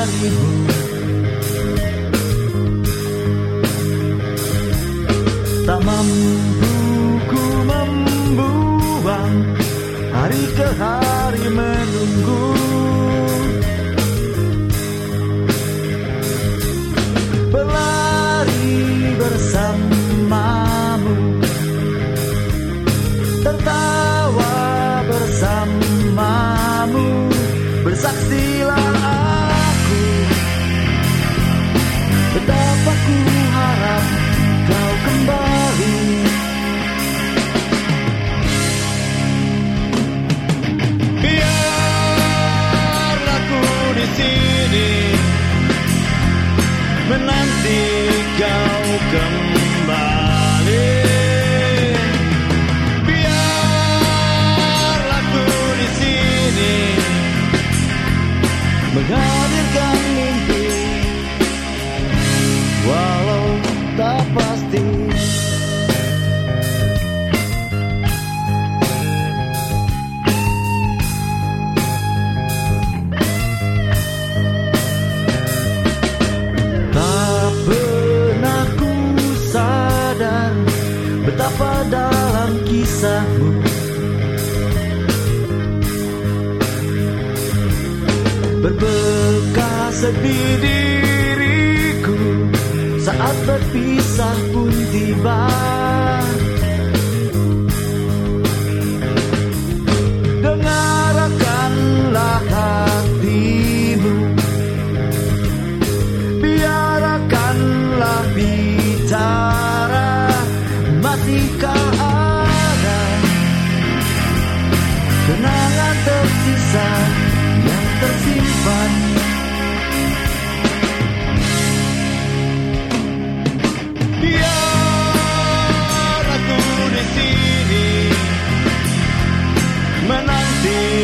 darimu. Tak mampu ku membuang hari ke hari menunggu. Berlari bersamamu, tertawa bersamamu, bersaksilah aku betapa ku harap kau kembali. Biarlah ku di sini menanti kau kembali. Biarlah ku di sini Menghadirkan mimpi walau tak pasti. Tak pernah ku sadar betapa dalam kisahmu berbekas di diriku saat berpisah pun tiba. Dengarkanlah hatimu, biarkanlah bicara. Masihkah ada kenangan tersisa yang tersimpan? biar aku di sini menanti